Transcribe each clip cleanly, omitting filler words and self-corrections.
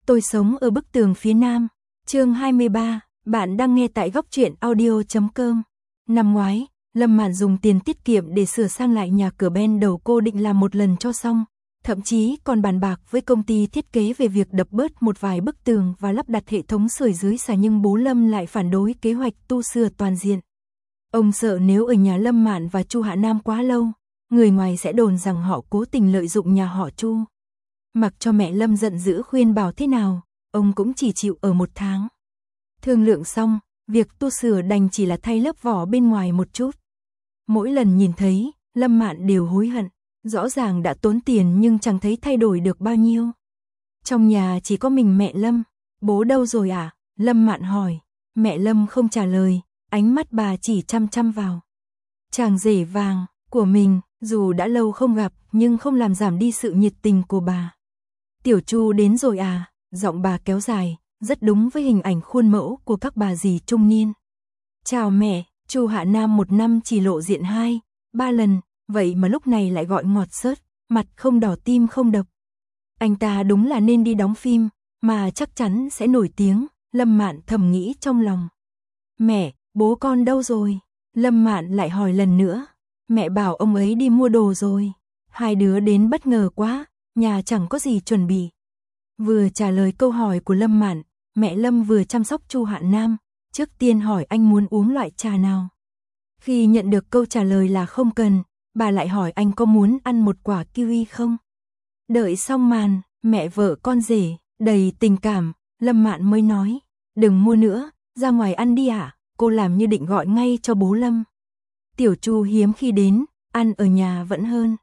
Tôi sống ở bức tường phía nam. Chương 23, bạn đang nghe tại góc truyện audio.com. Năm ngoái, Lâm Mạn dùng tiền tiết kiệm để sửa sang lại nhà cửa ban đầu cô định làm một lần cho xong, thậm chí còn bàn bạc với công ty thiết kế về việc đập bớt một vài bức tường và lắp đặt hệ thống sưởi dưới xà, nhưng bố Lâm lại phản đối kế hoạch tu sửa toàn diện. Ông sợ nếu ở nhà Lâm Mạn và Chu Hạ Nam quá lâu, người ngoài sẽ đồn rằng họ cố tình lợi dụng nhà họ Chu. Mặc cho mẹ Lâm giận dữ khuyên bảo thế nào, ông cũng chỉ chịu ở 1 tháng. Thương lượng xong, việc tu sửa đành chỉ là thay lớp vỏ bên ngoài một chút. Mỗi lần nhìn thấy, Lâm Mạn đều hối hận, rõ ràng đã tốn tiền nhưng chẳng thấy thay đổi được bao nhiêu. Trong nhà chỉ có mình mẹ Lâm. Bố đâu rồi à? Lâm Mạn hỏi. Mẹ Lâm không trả lời, ánh mắt bà chỉ chăm chăm vào chàng rể vàng của mình, dù đã lâu không gặp nhưng không làm giảm đi sự nhiệt tình của bà. Tiểu Chu đến rồi à? Giọng bà kéo dài, rất đúng với hình ảnh khuôn mẫu của các bà dì trung niên. Chào mẹ. Chu Hạ Nam một năm chỉ lộ diện 2-3 lần, vậy mà lúc này lại gọi ngọt xớt, mặt không đỏ tim không đập. Anh ta đúng là nên đi đóng phim, mà chắc chắn sẽ nổi tiếng, Lâm Mạn thầm nghĩ trong lòng. Mẹ, bố con đâu rồi? Lâm Mạn lại hỏi lần nữa. Mẹ bảo ông ấy đi mua đồ rồi. Hai đứa đến bất ngờ quá, nhà chẳng có gì chuẩn bị. Vừa trả lời câu hỏi của Lâm Mạn, mẹ Lâm vừa chăm sóc Chu Hạ Nam, trước tiên hỏi anh muốn uống loại trà nào. Khi nhận được câu trả lời là không cần, bà lại hỏi anh có muốn ăn một quả kiwi không. Đợi xong màn, mẹ vợ con rể, đầy tình cảm, Lâm Mạn mới nói, đừng mua nữa, ra ngoài ăn đi ạ. Cô làm như định gọi ngay cho bố Lâm. Tiểu Chu hiếm khi đến, ăn ở nhà vẫn hơn.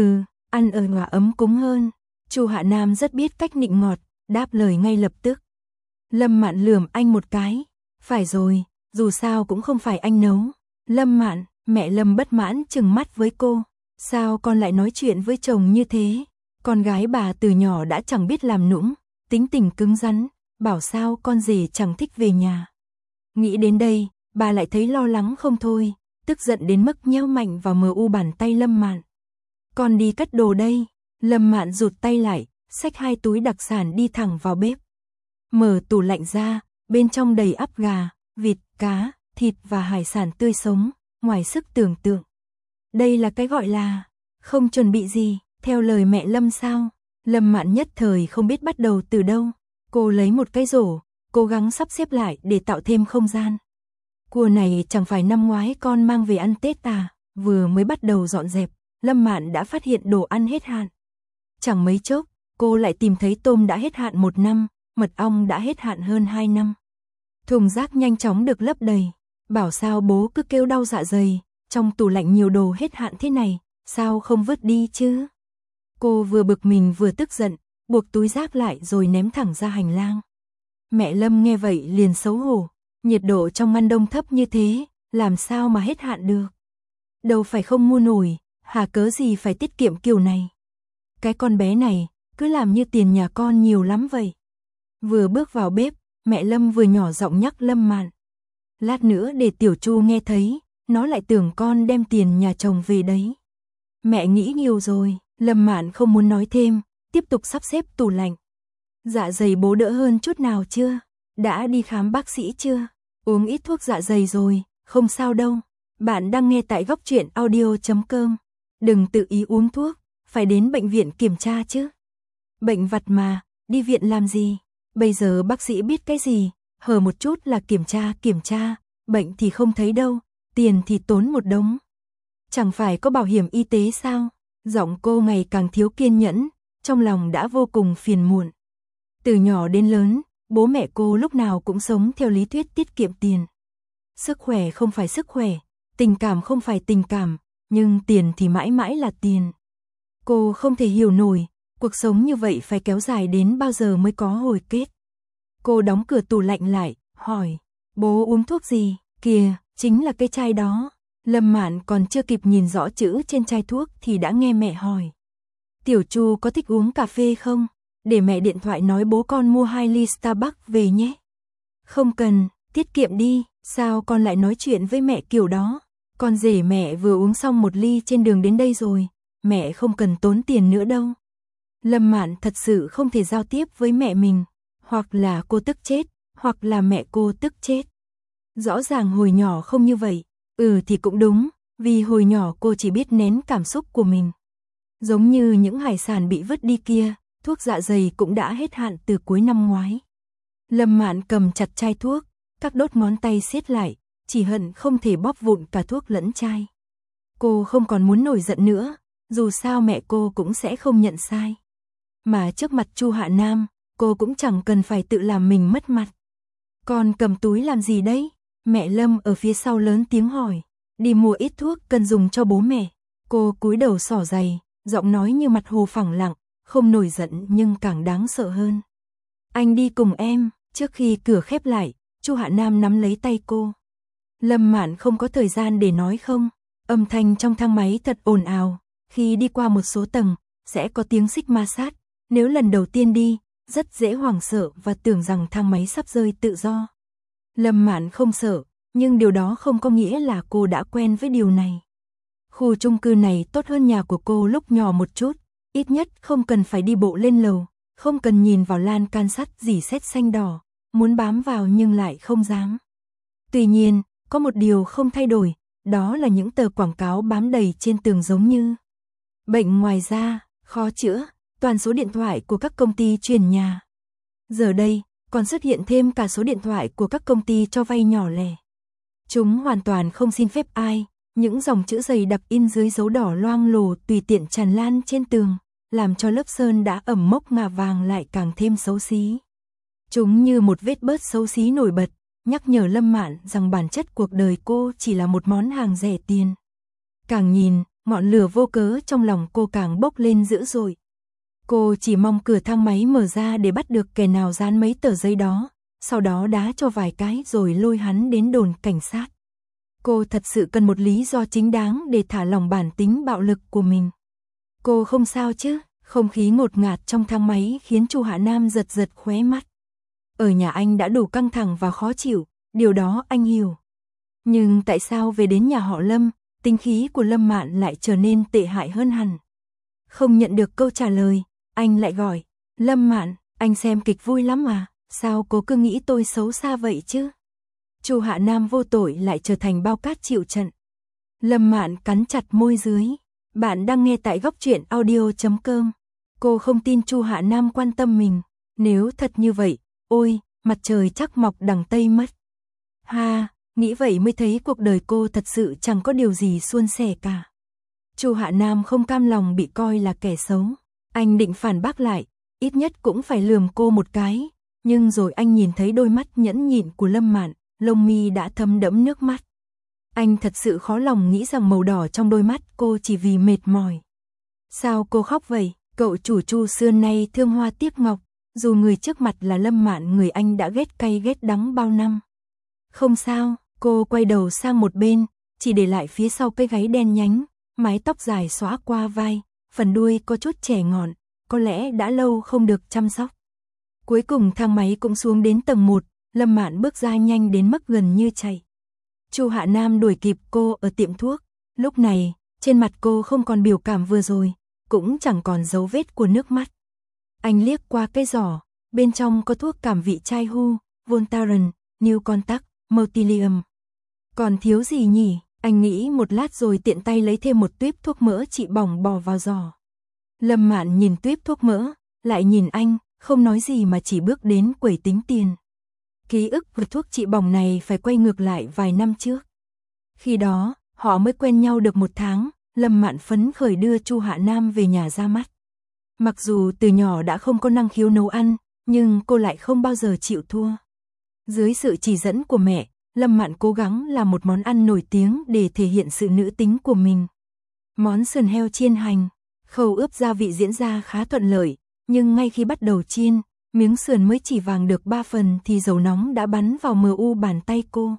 Ăn ở nhà ấm cúng hơn. Chu Hạ Nam rất biết cách nịnh ngọt, đáp lời ngay lập tức. Lâm Mạn lườm anh một cái. Phải rồi, dù sao cũng không phải anh nấu. Lâm Mạn, mẹ Lâm bất mãn trừng mắt với cô. Sao con lại nói chuyện với chồng như thế? Con gái bà từ nhỏ đã chẳng biết làm nũng, tính tình cứng rắn, bảo sao con rể chẳng thích về nhà. Nghĩ đến đây, bà lại thấy lo lắng không thôi, tức giận đến mức nhéo mạnh vào MU bàn tay Lâm Mạn. Con đi cất đồ đây. Lâm Mạn rụt tay lại, xách 2 túi đặc sản đi thẳng vào bếp. Mở tủ lạnh ra, bên trong đầy ắp gà, vịt, cá, thịt và hải sản tươi sống, ngoài sức tưởng tượng. Đây là cái gọi là không chuẩn bị gì, theo lời mẹ Lâm sao? Lâm Mạn nhất thời không biết bắt đầu từ đâu. Cô lấy một cái rổ, cố gắng sắp xếp lại để tạo thêm không gian. Cua này chẳng phải năm ngoái con mang về ăn Tết à? Vừa mới bắt đầu dọn dẹp, Lâm Mạn đã phát hiện đồ ăn hết hạn. Chẳng mấy chốc, cô lại tìm thấy tôm đã hết hạn 1 năm, mật ong đã hết hạn hơn 2 năm. Thùng rác nhanh chóng được lấp đầy. Bảo sao bố cứ kêu đau dạ dày, trong tủ lạnh nhiều đồ hết hạn thế này, sao không vứt đi chứ? Cô vừa bực mình vừa tức giận, buộc túi rác lại rồi ném thẳng ra hành lang. Mẹ Lâm nghe vậy liền xấu hổ, nhiệt độ trong ngăn đông thấp như thế, làm sao mà hết hạn được? Đâu phải không mua nổi, hà cớ gì phải tiết kiệm kiểu này? Cái con bé này, cứ làm như tiền nhà con nhiều lắm vậy. Vừa bước vào bếp, mẹ Lâm vừa nhỏ giọng nhắc Lâm Mạn. Lát nữa để Tiểu Chu nghe thấy, nó lại tưởng con đem tiền nhà chồng về đấy. Mẹ nghĩ nhiều rồi, Lâm Mạn không muốn nói thêm, tiếp tục sắp xếp tủ lạnh. Dạ dày bố đỡ hơn chút nào chưa? Đã đi khám bác sĩ chưa? Uống ít thuốc dạ dày rồi, không sao đâu. Bạn đang nghe tại góc truyện audio.com. Đừng tự ý uống thuốc, phải đến bệnh viện kiểm tra chứ. Bệnh vặt mà, đi viện làm gì? Bây giờ bác sĩ biết cái gì, hở một chút là kiểm tra, bệnh thì không thấy đâu, tiền thì tốn một đống. Chẳng phải có bảo hiểm y tế sao? Giọng cô ngày càng thiếu kiên nhẫn, trong lòng đã vô cùng phiền muộn. Từ nhỏ đến lớn, bố mẹ cô lúc nào cũng sống theo lý thuyết tiết kiệm tiền. Sức khỏe không phải sức khỏe, tình cảm không phải tình cảm, nhưng tiền thì mãi mãi là tiền. Cô không thể hiểu nổi, cuộc sống như vậy phải kéo dài đến bao giờ mới có hồi kết. Cô đóng cửa tủ lạnh lại, hỏi, bố uống thuốc gì? Kìa, chính là cái chai đó. Lâm Mạn còn chưa kịp nhìn rõ chữ trên chai thuốc thì đã nghe mẹ hỏi. Tiểu Chu có thích uống cà phê không? Để mẹ điện thoại nói bố con mua 2 ly Starbucks về nhé. Không cần, tiết kiệm đi, sao con lại nói chuyện với mẹ kiểu đó? Con rể mẹ vừa uống xong 1 ly trên đường đến đây rồi, mẹ không cần tốn tiền nữa đâu. Lâm Mạn thật sự không thể giao tiếp với mẹ mình. Hoặc là cô tức chết, hoặc là mẹ cô tức chết. Rõ ràng hồi nhỏ không như vậy. Thì cũng đúng, vì hồi nhỏ cô chỉ biết nén cảm xúc của mình. Giống như những hải sản bị vứt đi kia, thuốc dạ dày cũng đã hết hạn từ cuối năm ngoái. Lâm Mạn cầm chặt chai thuốc, các đốt ngón tay siết lại, chỉ hận không thể bóp vụn cả thuốc lẫn chai. Cô không còn muốn nổi giận nữa, dù sao mẹ cô cũng sẽ không nhận sai. Mà trước mặt Chu Hạ Nam, cô cũng chẳng cần phải tự làm mình mất mặt. Con cầm túi làm gì đấy? Mẹ Lâm ở phía sau lớn tiếng hỏi. Đi mua ít thuốc cần dùng cho bố mẹ. Cô cúi đầu xỏ giày, giọng nói như mặt hồ phẳng lặng, không nổi giận nhưng càng đáng sợ hơn. Anh đi cùng em. Trước khi cửa khép lại, Chu Hạ Nam nắm lấy tay cô. Lâm Mạn không có thời gian để nói không. Âm thanh trong thang máy thật ồn ào. Khi đi qua một số tầng, sẽ có tiếng xích ma sát. Nếu lần đầu tiên đi, rất dễ hoảng sợ và tưởng rằng thang máy sắp rơi tự do. Lâm Mạn không sợ, nhưng điều đó không có nghĩa là cô đã quen với điều này. Khu chung cư này tốt hơn nhà của cô lúc nhỏ một chút, ít nhất không cần phải đi bộ lên lầu, không cần nhìn vào lan can sắt rỉ sét xanh đỏ, muốn bám vào nhưng lại không dám. Tuy nhiên, có một điều không thay đổi, đó là những tờ quảng cáo bám đầy trên tường giống như bệnh ngoài da, khó chữa, toàn số điện thoại của các công ty chuyển nhà. Giờ đây, còn xuất hiện thêm cả số điện thoại của các công ty cho vay nhỏ lẻ. Chúng hoàn toàn không xin phép ai, những dòng chữ dày đặc in dưới dấu đỏ loang lổ tùy tiện tràn lan trên tường, làm cho lớp sơn đã ẩm mốc ngà vàng lại càng thêm xấu xí. Chúng như một vết bớt xấu xí nổi bật, nhắc nhở Lâm Mạn rằng bản chất cuộc đời cô chỉ là một món hàng rẻ tiền. Càng nhìn, ngọn lửa vô cớ trong lòng cô càng bốc lên dữ dội. Cô chỉ mong cửa thang máy mở ra để bắt được kẻ nào dán mấy tờ giấy đó, sau đó đá cho vài cái rồi lôi hắn đến đồn cảnh sát. Cô thật sự cần một lý do chính đáng để thả lỏng bản tính bạo lực của mình. Cô không sao chứ? Không khí ngột ngạt trong thang máy khiến Chu Hạ Nam giật giật khóe mắt. Ở nhà anh đã đủ căng thẳng và khó chịu, điều đó anh hiểu. Nhưng tại sao về đến nhà họ Lâm, tính khí của Lâm Mạn lại trở nên tệ hại hơn hẳn? Không nhận được câu trả lời, anh lại gọi. Lâm Mạn, anh xem kịch vui lắm à? Sao cô cứ nghĩ tôi xấu xa vậy chứ? Chu Hạ Nam vô tội lại trở thành bao cát chịu trận. Lâm Mạn cắn chặt môi dưới. Bạn đang nghe tại góc truyện audio.com. Cô không tin Chu Hạ Nam quan tâm mình. Nếu thật như vậy, ôi, mặt trời chắc mọc đằng Tây mất. Ha, nghĩ vậy mới thấy cuộc đời cô thật sự chẳng có điều gì suôn sẻ cả. Chu Hạ Nam không cam lòng bị coi là kẻ xấu. Anh định phản bác lại, ít nhất cũng phải lườm cô một cái. Nhưng rồi anh nhìn thấy đôi mắt nhẫn nhịn của Lâm Mạn, lông mi đã thấm đẫm nước mắt. Anh thật sự khó lòng nghĩ rằng màu đỏ trong đôi mắt cô chỉ vì mệt mỏi. Sao cô khóc vậy? Cậu chủ Chu xưa nay thương hoa tiếc ngọc, dù người trước mặt là Lâm Mạn người anh đã ghét cay ghét đắng bao năm. Không sao, cô quay đầu sang một bên, chỉ để lại phía sau cái gáy đen nhánh, mái tóc dài xõa qua vai, phần đuôi có chút trẻ ngọn, có lẽ đã lâu không được chăm sóc. Cuối cùng thang máy cũng xuống đến tầng 1, Lâm Mạn bước ra nhanh đến mức gần như chạy. Chu Hạ Nam đuổi kịp cô ở tiệm thuốc, lúc này, trên mặt cô không còn biểu cảm vừa rồi, cũng chẳng còn dấu vết của nước mắt. Anh liếc qua cái giỏ, bên trong có thuốc cảm vị chai Hu, Voltaren, New Contact, Motilium. Còn thiếu gì nhỉ? Anh nghĩ một lát rồi tiện tay lấy thêm một tuýp thuốc mỡ trị bỏng bò vào giỏ. Lâm Mạn nhìn tuýp thuốc mỡ, lại nhìn anh, không nói gì mà chỉ bước đến quầy tính tiền. Ký ức về thuốc trị bỏng này phải quay ngược lại vài năm trước. Khi đó, họ mới quen nhau được 1 tháng, Lâm Mạn phấn khởi đưa Chu Hạ Nam về nhà ra mắt. Mặc dù từ nhỏ đã không có năng khiếu nấu ăn, nhưng cô lại không bao giờ chịu thua. Dưới sự chỉ dẫn của mẹ, Lâm Mạn cố gắng làm một món ăn nổi tiếng để thể hiện sự nữ tính của mình. Món sườn heo chiên hành, khâu ướp gia vị diễn ra khá thuận lợi, nhưng ngay khi bắt đầu chiên, miếng sườn mới chỉ vàng được 3 phần thì dầu nóng đã bắn vào MU bàn tay cô.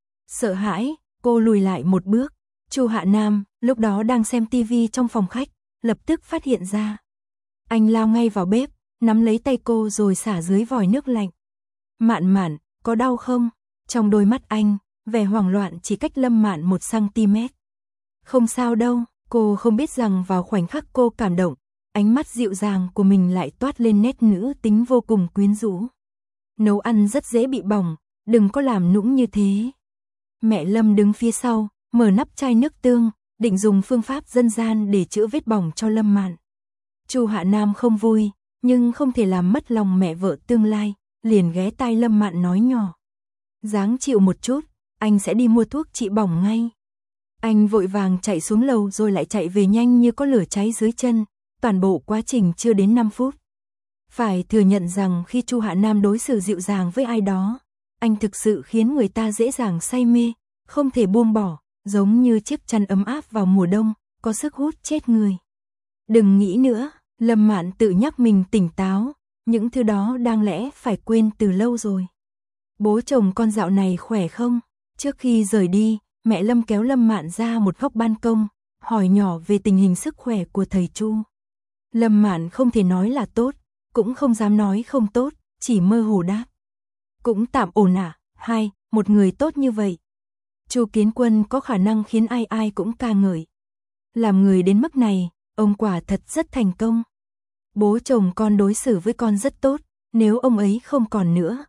Sợ hãi, cô lùi lại một bước. Chu Hạ Nam, lúc đó đang xem tivi trong phòng khách, lập tức phát hiện ra. Anh lao ngay vào bếp, nắm lấy tay cô rồi xả dưới vòi nước lạnh. Mạn Mạn, có đau không? Trong đôi mắt anh, vẻ hoảng loạn chỉ cách Lâm Mạn 1 cm. Không sao đâu, cô không biết rằng vào khoảnh khắc cô cảm động, ánh mắt dịu dàng của mình lại toát lên nét nữ tính vô cùng quyến rũ. nấu ăn rất dễ bị bỏng, đừng có làm nũng như thế. Mẹ Lâm đứng phía sau, mở nắp chai nước tương, định dùng phương pháp dân gian để chữa vết bỏng cho Lâm Mạn. Chu Hạ Nam không vui, nhưng không thể làm mất lòng mẹ vợ tương lai, liền ghé tai Lâm Mạn nói nhỏ. Ráng chịu một chút, anh sẽ đi mua thuốc trị bỏng ngay. Anh vội vàng chạy xuống lầu rồi lại chạy về nhanh như có lửa cháy dưới chân, toàn bộ quá trình chưa đến 5 phút. Phải thừa nhận rằng khi Chu Hạ Nam đối xử dịu dàng với ai đó, anh thực sự khiến người ta dễ dàng say mê, không thể buông bỏ, giống như chiếc chăn ấm áp vào mùa đông, có sức hút chết người. Đừng nghĩ nữa, Lâm Mạn tự nhắc mình tỉnh táo, những thứ đó đáng lẽ phải quên từ lâu rồi. Bố chồng con dạo này khỏe không? Trước khi rời đi, mẹ Lâm kéo Lâm Mạn ra một góc ban công, hỏi nhỏ về tình hình sức khỏe của thầy Chu. Lâm Mạn không thể nói là tốt, cũng không dám nói không tốt, chỉ mơ hồ đáp. Cũng tạm ổn ạ, một người tốt như vậy. Chu Kiến Quân có khả năng khiến ai ai cũng ca ngợi. Làm người đến mức này, ông quả thật rất thành công. Bố chồng con đối xử với con rất tốt, nếu ông ấy không còn nữa,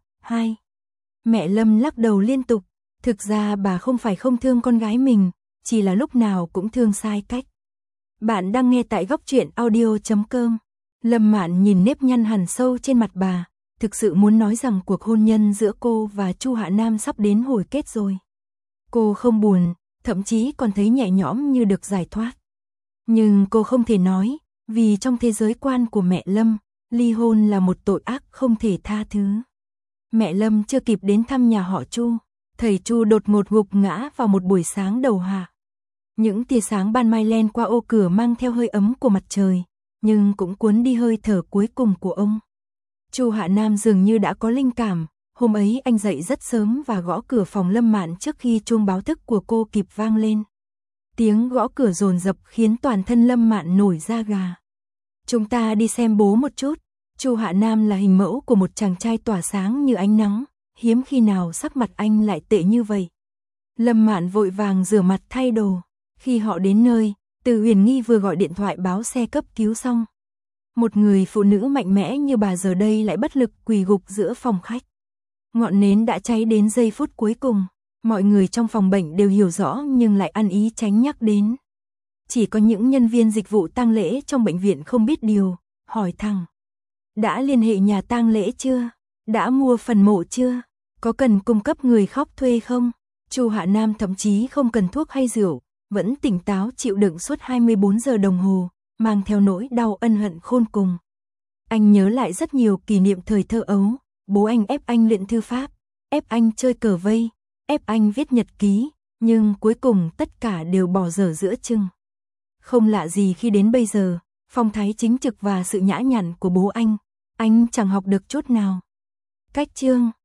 Mẹ Lâm lắc đầu liên tục, thực ra bà không phải không thương con gái mình, chỉ là lúc nào cũng thương sai cách. Bạn đang nghe tại góc truyện audio.com. Lâm Mạn nhìn nếp nhăn hằn sâu trên mặt bà, thực sự muốn nói rằng cuộc hôn nhân giữa cô và Chu Hạ Nam sắp đến hồi kết rồi. Cô không buồn, thậm chí còn thấy nhẹ nhõm như được giải thoát. Nhưng cô không thể nói, vì trong thế giới quan của mẹ Lâm, ly hôn là một tội ác không thể tha thứ. Mẹ Lâm chưa kịp đến thăm nhà họ Chu, thầy Chu đột ngột gục ngã vào một buổi sáng đầu hạ. Những tia sáng ban mai len qua ô cửa mang theo hơi ấm của mặt trời, nhưng cũng cuốn đi hơi thở cuối cùng của ông. Chu Hạ Nam dường như đã có linh cảm, hôm ấy anh dậy rất sớm và gõ cửa phòng Lâm Mạn trước khi chuông báo thức của cô kịp vang lên. Tiếng gõ cửa dồn dập khiến toàn thân Lâm Mạn nổi da gà. Chúng ta đi xem bố một chút. Chu Hạ Nam là hình mẫu của một chàng trai tỏa sáng như ánh nắng, hiếm khi nào sắc mặt anh lại tệ như vậy. Lâm Mạn vội vàng rửa mặt thay đồ. Khi họ đến nơi, Từ Huyền Nghi vừa gọi điện thoại báo xe cấp cứu xong. Một người phụ nữ mạnh mẽ như bà giờ đây lại bất lực quỳ gục giữa phòng khách. Ngọn nến đã cháy đến giây phút cuối cùng, mọi người trong phòng bệnh đều hiểu rõ nhưng lại ăn ý tránh nhắc đến. Chỉ có những nhân viên dịch vụ tang lễ trong bệnh viện không biết điều, hỏi thẳng. Đã liên hệ nhà tang lễ chưa? Đã mua phần mộ chưa? Có cần cung cấp người khóc thuê không? Chu Hạ Nam thậm chí không cần thuốc hay rượu, vẫn tỉnh táo chịu đựng suốt 24 giờ đồng hồ, mang theo nỗi đau ân hận khôn cùng. Anh nhớ lại rất nhiều kỷ niệm thời thơ ấu, bố anh ép anh luyện thư pháp, ép anh chơi cờ vây, ép anh viết nhật ký, nhưng cuối cùng tất cả đều bỏ dở giữa chừng. Không lạ gì khi đến bây giờ, phong thái chính trực và sự nhã nhặn của bố anh chẳng học được chút nào. Cách chương